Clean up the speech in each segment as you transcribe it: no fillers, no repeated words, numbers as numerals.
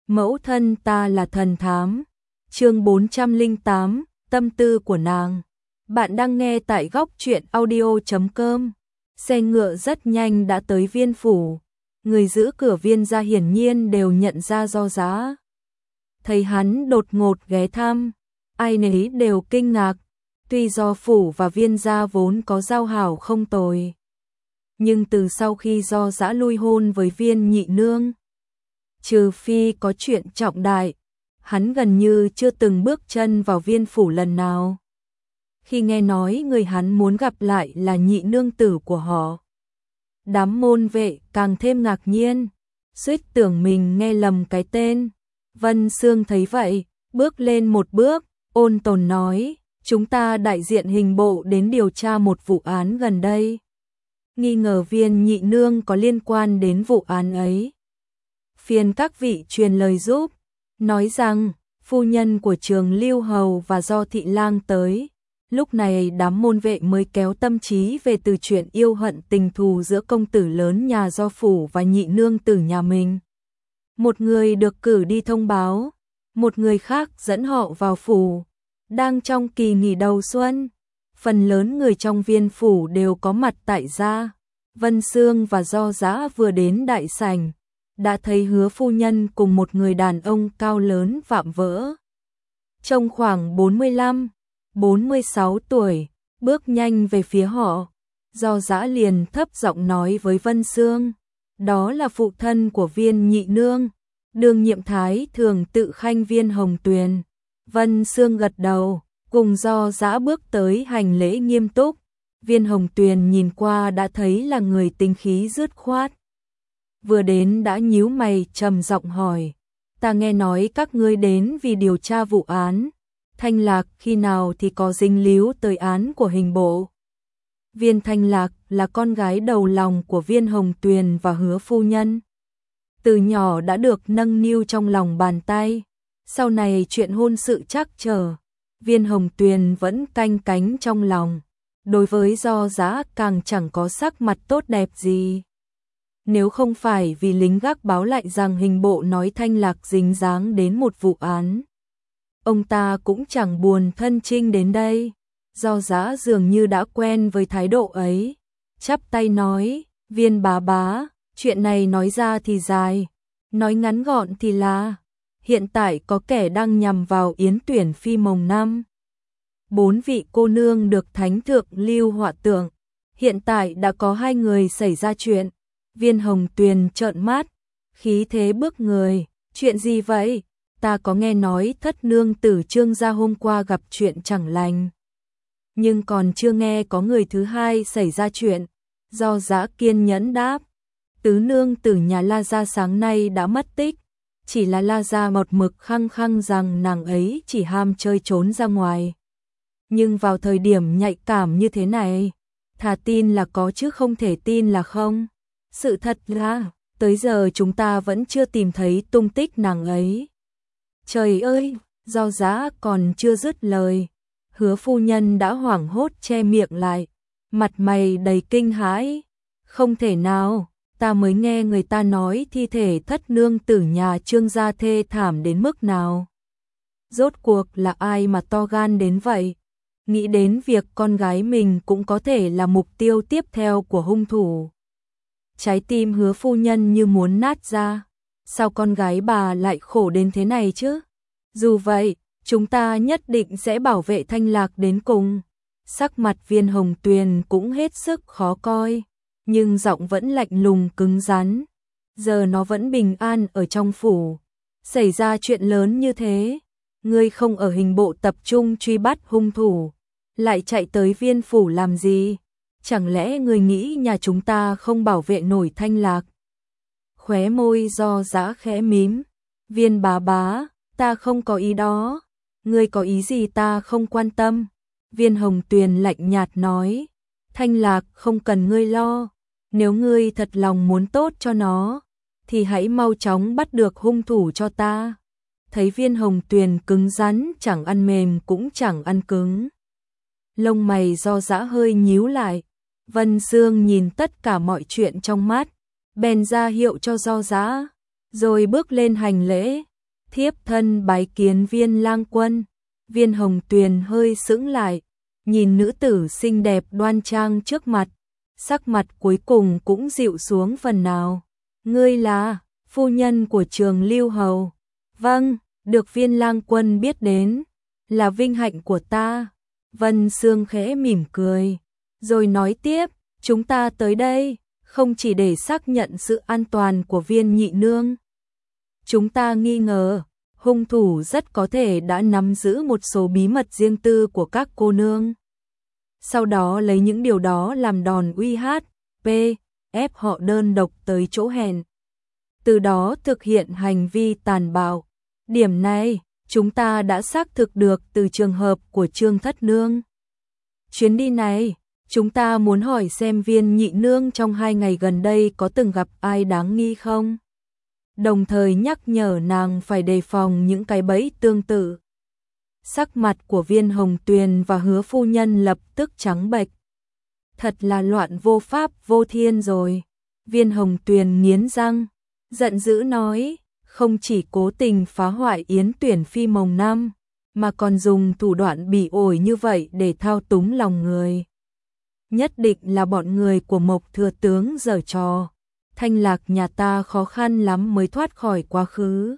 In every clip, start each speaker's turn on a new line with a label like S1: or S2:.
S1: Mẫu thân ta là thần thám. Chương 408, tâm tư của nàng. Bạn đang nghe tại góc truyện audio.com. Xe ngựa rất nhanh đã tới Viên phủ. Người giữ cửa Viên gia hiển nhiên đều nhận ra Do Giá. Thấy hắn đột ngột ghé thăm, ai nấy đều kinh ngạc. Tuy Do phủ và Viên gia vốn có giao hảo không tồi, nhưng từ sau khi Do Giá lui hôn với Viên nhị nương, trừ phi có chuyện trọng đại, hắn gần như chưa từng bước chân vào Viên phủ lần nào. Khi nghe nói người hắn muốn gặp lại là nhị nương tử của họ, đám môn vệ càng thêm ngạc nhiên, suýt tưởng mình nghe lầm cái tên. Vân Sương thấy vậy, bước lên một bước, ôn tồn nói, chúng ta đại diện hình bộ đến điều tra một vụ án gần đây. Nghi ngờ Viên nhị nương có liên quan đến vụ án ấy. Phiền các vị truyền lời giúp, nói rằng phu nhân của Trường Lưu Hầu và Do Thị Lang tới. Lúc này đám môn vệ mới kéo tâm trí về từ chuyện yêu hận tình thù giữa công tử lớn nhà Do phủ và nhị nương tử nhà mình. Một người được cử đi thông báo, một người khác dẫn họ vào phủ. Đang trong kỳ nghỉ đầu xuân, phần lớn người trong Viên phủ đều có mặt tại gia. Vân Sương và Do Giá vừa đến đại sảnh, đã thấy Hứa phu nhân cùng một người đàn ông cao lớn vạm vỡ, trông khoảng 45-46 tuổi, bước nhanh về phía họ. Do Giá liền thấp giọng nói với Vân Sương, đó là phụ thân của Viên nhị nương, đương nhiệm thái thường tự khanh Viên Hồng Tuyền. Vân Sương gật đầu, cùng Do Giá bước tới hành lễ nghiêm túc. Viên Hồng Tuyền nhìn qua đã thấy là người tính khí dứt khoát. Vừa đến đã nhíu mày trầm giọng hỏi, ta nghe nói các ngươi đến vì điều tra vụ án Thanh Lạc, khi nào thì có dính líu tới án của hình bộ? Viên Thanh Lạc là con gái đầu lòng của Viên Hồng Tuyền và Hứa phu nhân. Từ nhỏ đã được nâng niu trong lòng bàn tay, sau này chuyện hôn sự trắc trở, Viên Hồng Tuyền vẫn canh cánh trong lòng. Đối với Do Giá càng chẳng có sắc mặt tốt đẹp gì. Nếu không phải vì lính gác báo lại rằng hình bộ nói Thanh Lạc dính dáng đến một vụ án, ông ta cũng chẳng buồn thân chinh đến đây. Do Giá dường như đã quen với thái độ ấy, chắp tay nói, Viên bá, chuyện này nói ra thì dài, nói ngắn gọn thì là, hiện tại có kẻ đang nhằm vào yến tuyển phi mồng năm. 4 vị cô nương được thánh thượng lưu họa tượng, hiện tại đã có 2 người xảy ra chuyện. Viên Hồng Tuyền trợn mắt, khí thế bước người, chuyện gì vậy? Ta có nghe nói thất nương tử Trương gia hôm qua gặp chuyện chẳng lành, nhưng còn chưa nghe có người thứ hai xảy ra chuyện. Do Giá kiên nhẫn đáp, tứ nương tử nhà La gia sáng nay đã mất tích, chỉ là La gia một mực khăng khăng rằng nàng ấy chỉ ham chơi trốn ra ngoài. Nhưng vào thời điểm nhạy cảm như thế này, thà tin là có chứ không thể tin là không. Sự thật là, tới giờ chúng ta vẫn chưa tìm thấy tung tích nàng ấy. Trời ơi, Do Giá còn chưa dứt lời, Hứa phu nhân đã hoảng hốt che miệng lại, mặt mày đầy kinh hãi. Không thể nào, ta mới nghe người ta nói thi thể thất nương tử nhà Trương gia thê thảm đến mức nào. Rốt cuộc là ai mà to gan đến vậy? Nghĩ đến việc con gái mình cũng có thể là mục tiêu tiếp theo của hung thủ, trái tim Hứa phu nhân như muốn nát ra. Sao con gái bà lại khổ đến thế này chứ? Dù vậy, chúng ta nhất định sẽ bảo vệ Thanh Lạc đến cùng. Sắc mặt Viên Hồng Tuyền cũng hết sức khó coi, nhưng giọng vẫn lạnh lùng cứng rắn. Giờ nó vẫn bình an ở trong phủ, xảy ra chuyện lớn như thế, ngươi không ở hình bộ tập trung truy bắt hung thủ, lại chạy tới Viên phủ làm gì? Chẳng lẽ ngươi nghĩ nhà chúng ta không bảo vệ nổi Thanh Lạc? Khóe môi Do Giá khẽ mím, Viên bá, ta không có ý đó, ngươi có ý gì ta không quan tâm. Viên Hồng Tuyền lạnh nhạt nói, Thanh Lạc không cần ngươi lo, nếu ngươi thật lòng muốn tốt cho nó, thì hãy mau chóng bắt được hung thủ cho ta. Thấy Viên Hồng Tuyền cứng rắn, chẳng ăn mềm cũng chẳng ăn cứng, lông mày Do Giá hơi nhíu lại. Vân Sương nhìn tất cả mọi chuyện trong mắt, bèn ra hiệu cho Do Giá, rồi bước lên hành lễ. thiếp thân bái kiến Viên lang quân. Viên Hồng Tuyền hơi sững lại, nhìn nữ tử xinh đẹp đoan trang trước mặt, sắc mặt cuối cùng cũng dịu xuống phần nào. Ngươi là phu nhân của Trường Lưu Hầu? Vâng, được Viên lang quân biết đến, là vinh hạnh của ta. Vân Sương khẽ mỉm cười, rồi nói tiếp, chúng ta tới đây, không chỉ để xác nhận sự an toàn của Viên nhị nương. Chúng ta nghi ngờ, hung thủ rất có thể đã nắm giữ một số bí mật riêng tư của các cô nương. Sau đó lấy những điều đó làm đòn uy hát, ép họ đơn độc tới chỗ hẹn. Từ đó thực hiện hành vi tàn bạo. Điểm này, chúng ta đã xác thực được từ trường hợp của Trương Thất Nương. Chuyến đi này, chúng ta muốn hỏi xem Viên nhị nương trong 2 ngày gần đây có từng gặp ai đáng nghi không? Đồng thời nhắc nhở nàng phải đề phòng những cái bẫy tương tự. Sắc mặt của Viên Hồng Tuyền và Hứa phu nhân lập tức trắng bệch. Thật là loạn vô pháp vô thiên rồi. Viên Hồng Tuyền nghiến răng, giận dữ nói, không chỉ cố tình phá hoại yến tuyển phi mồng năm, mà còn dùng thủ đoạn bỉ ổi như vậy để thao túng lòng người. Nhất định là bọn người của Mộc thừa tướng giở trò. Thanh Lạc nhà ta khó khăn lắm mới thoát khỏi quá khứ,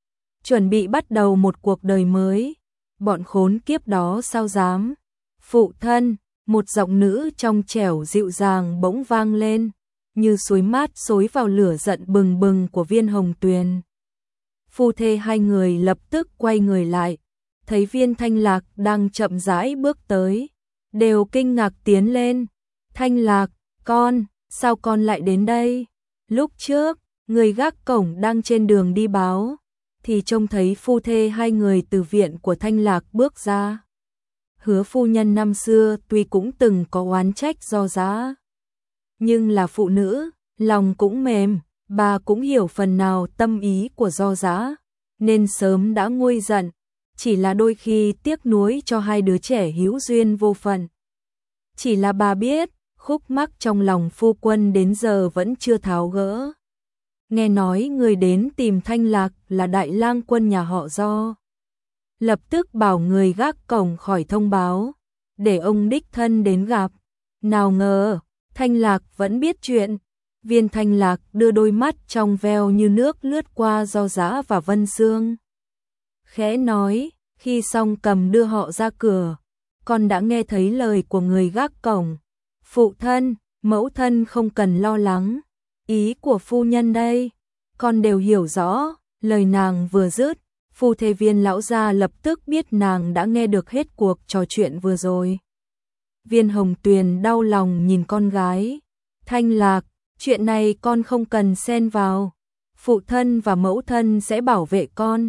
S1: chuẩn bị bắt đầu một cuộc đời mới, bọn khốn kiếp đó sao dám. Phụ thân, một giọng nữ trong trẻo dịu dàng bỗng vang lên, như suối mát xối vào lửa giận bừng bừng của Viên Hồng Tuyền. Phu thê hai người lập tức quay người lại, thấy Viên Thanh Lạc đang chậm rãi bước tới, đều kinh ngạc tiến lên. Thanh Lạc, con, sao con lại đến đây? Lúc trước, người gác cổng đang trên đường đi báo, thì trông thấy phu thê hai người từ viện của Thanh Lạc bước ra. Hứa phu nhân năm xưa tuy cũng từng có oán trách Do Giá, nhưng là phụ nữ, lòng cũng mềm, bà cũng hiểu phần nào tâm ý của Do Giá, nên sớm đã nguôi giận, chỉ là đôi khi tiếc nuối cho hai đứa trẻ hữu duyên vô phận. Chỉ là bà biết, khúc mắc trong lòng phu quân đến giờ vẫn chưa tháo gỡ. Nghe nói người đến tìm Thanh Lạc là đại lang quân nhà họ Do. Lập tức bảo người gác cổng khỏi thông báo, để ông đích thân đến gặp. Nào ngờ, Thanh Lạc vẫn biết chuyện. Viên Thanh Lạc đưa đôi mắt trong veo như nước lướt qua Do Giá và Vân Sương. Khẽ nói, khi xong cầm đưa họ ra cửa, con đã nghe thấy lời của người gác cổng. Phụ thân, mẫu thân không cần lo lắng, ý của phu nhân đây, con đều hiểu rõ. Lời nàng vừa dứt, phu thê Viên lão gia lập tức biết nàng đã nghe được hết cuộc trò chuyện vừa rồi. Viên Hồng Tuyền đau lòng nhìn con gái. Thanh Lạc, chuyện này con không cần xen vào, phụ thân và mẫu thân sẽ bảo vệ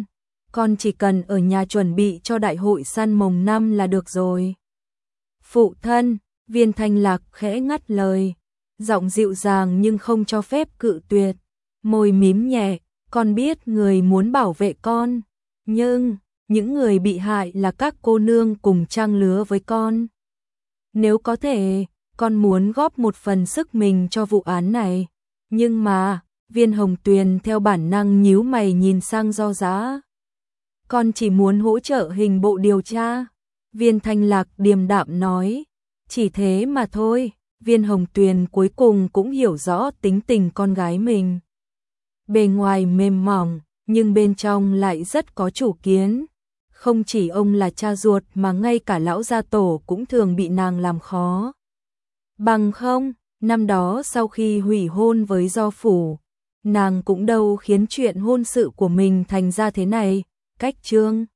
S1: con chỉ cần ở nhà chuẩn bị cho đại hội săn mồng năm là được rồi. Phụ thân, Viên Thanh Lạc khẽ ngắt lời, giọng dịu dàng nhưng không cho phép cự tuyệt, môi mím nhẹ, con biết người muốn bảo vệ con, nhưng những người bị hại là các cô nương cùng trang lứa với con. Nếu có thể, con muốn góp một phần sức mình cho vụ án này, nhưng mà, Viên Hồng Tuyền theo bản năng nhíu mày nhìn sang Do Giá. Con chỉ muốn hỗ trợ hình bộ điều tra. Viên Thanh Lạc điềm đạm nói, chỉ thế mà thôi. Viên Hồng Tuyền cuối cùng cũng hiểu rõ tính tình con gái mình. Bề ngoài mềm mỏng, nhưng bên trong lại rất có chủ kiến. Không chỉ ông là cha ruột mà ngay cả lão gia tổ cũng thường bị nàng làm khó. Bằng không, năm đó sau khi hủy hôn với Do phủ, nàng cũng đâu khiến chuyện hôn sự của mình thành ra thế này. Cách Trương